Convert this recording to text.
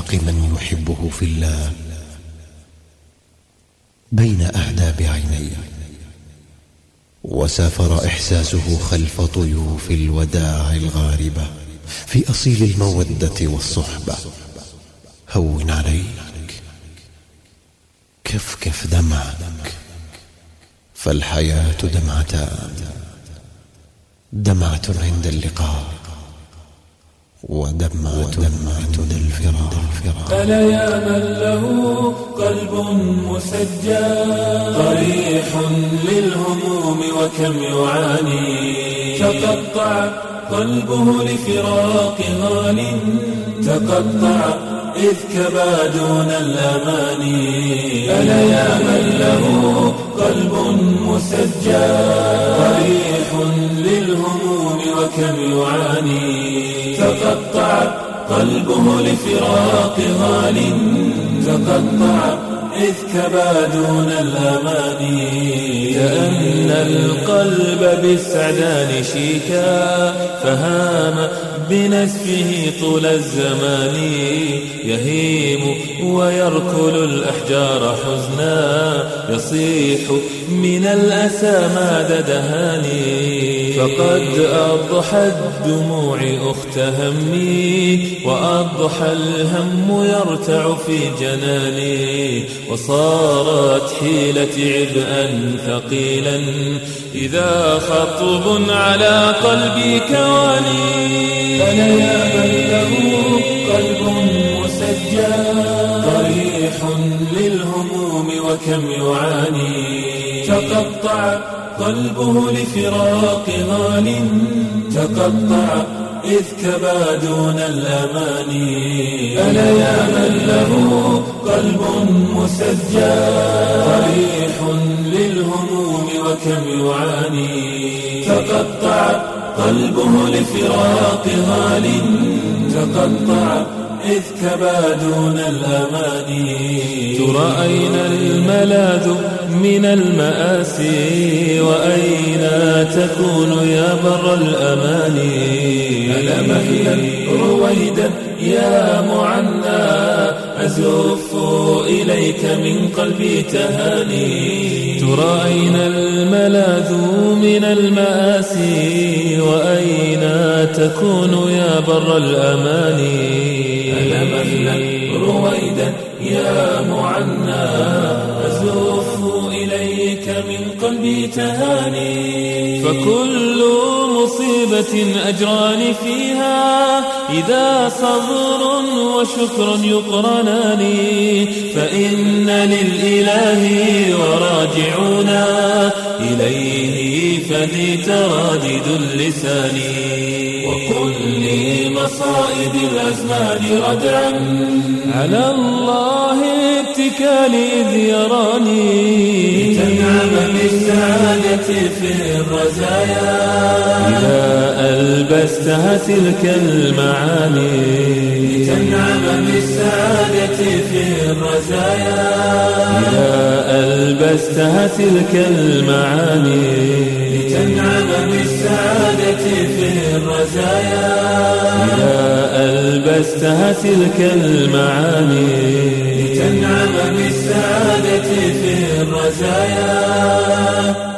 فراق من يحبه في الله بين أهداب عيني، وسافر إحساسه خلف طيوف الوداع الغاربة في أصيل المودة والصحبة. هون عليك، كفكف دمعك، فالحياة دمعتان، دمعة عند اللقاء ودمعة عند الفراق. ألا يا من له قلب مسجى قريح للهموم وكم يعاني، تقطع قلبه لفراق غال، تقطع إذ كبا دون الأماني. ألا يا من له قلب مسجى قريح للهموم وكم يعاني، تقطع قلبه لفراق غال، تقطع إذ كبا دون الأماني. كأن القلب بالسعدان شيكا فهام بنسفه طول الزمان، يهيم ويركل الأحجار حزنا، يصيح من الأسى ماد دهاني. فقد أضحى الدموع أخت همي، وأضحى الهم يرتع في جناني، وصارت حيلتي عبئا ثقيلا إذا خطب على قلبي كواني. ألا يا من له قلب مسجى قريح للهموم وكم يعاني، تقطع قلبه لفراق غال، تقطع إذ كبا دون الأماني. ألا يا من له قلب مسجى قريح للهموم وكم يعاني، تقطع قلبه لفراق غال، تقطع إذ كبا دون الأماني. ترى أين الملاذ من المآسي، وأين تكون يا بر الأماني. ألا مهلا رويدا يا معنى أزف إليك من قلبي تهاني. ترى أين الملاذ من المآسي، وأين تكون يا بر الأماني. ألا مهلا رويدا يا معنى أزف إليك من قلبي تهاني. فكل مصيبة أجران فيها إذا صبر وشكر يقرنان، فإن للإله وراجعون إليه فذي ترادد اللسان. وكل مصائب الأزمان ردعا على الله اتكالي إذ يراني، لتنعم بالسعادة في الرزايا إذا ألبستها تلك المعاني. لتنعم بالسعادة في الرزايا إذا ألبستها تلك المعاني. لتنعم بالسعادة في الرزايا إذا ألبستها تلك المعاني. لتنعم بالسعادة في الرزايا.